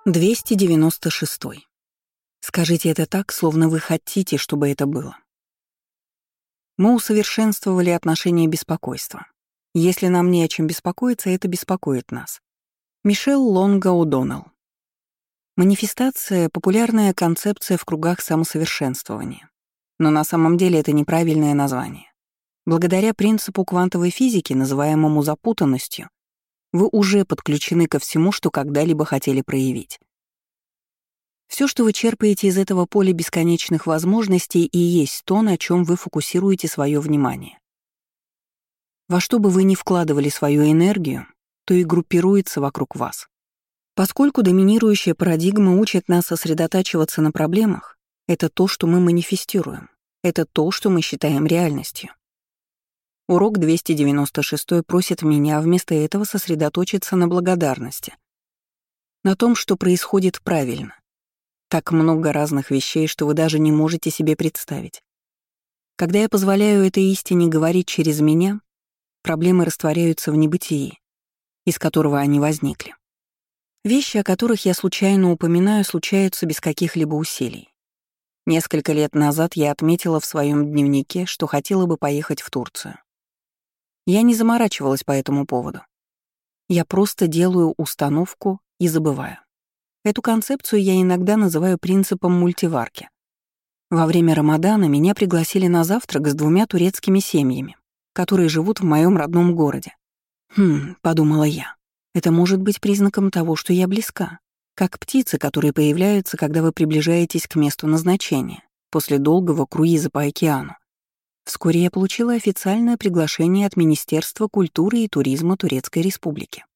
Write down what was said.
296. Скажите это так, словно вы хотите, чтобы это было. Мы усовершенствовали отношение беспокойства. Если нам не о чем беспокоиться, это беспокоит нас. Мишель Лонго О'Доннелл. Манифестация — популярная концепция в кругах самосовершенствования. Но на самом деле это неправильное название. Благодаря принципу квантовой физики, называемому запутанностью, вы уже подключены ко всему, что когда-либо хотели проявить. Все, что вы черпаете из этого поля бесконечных возможностей, и есть то, на чем вы фокусируете свое внимание. Во что бы вы ни вкладывали свою энергию, то и группируется вокруг вас. Поскольку доминирующая парадигма учит нас сосредотачиваться на проблемах, это то, что мы манифестируем, это то, что мы считаем реальностью. Урок 296 просит меня вместо этого сосредоточиться на благодарности, на том, что происходит правильно. Так много разных вещей, что вы даже не можете себе представить. Когда я позволяю этой истине говорить через меня, проблемы растворяются в небытии, из которого они возникли. Вещи, о которых я случайно упоминаю, случаются без каких-либо усилий. Несколько лет назад я отметила в своем дневнике, что хотела бы поехать в Турцию. Я не заморачивалась по этому поводу. Я просто делаю установку и забываю. Эту концепцию я иногда называю принципом мультиварки. Во время Рамадана меня пригласили на завтрак с 2 турецкими семьями, которые живут в моем родном городе. Подумала я. Это может быть признаком того, что я близка, как птицы, которые появляются, когда вы приближаетесь к месту назначения, после долгого круиза по океану. Вскоре я получила официальное приглашение от Министерства культуры и туризма Турецкой Республики.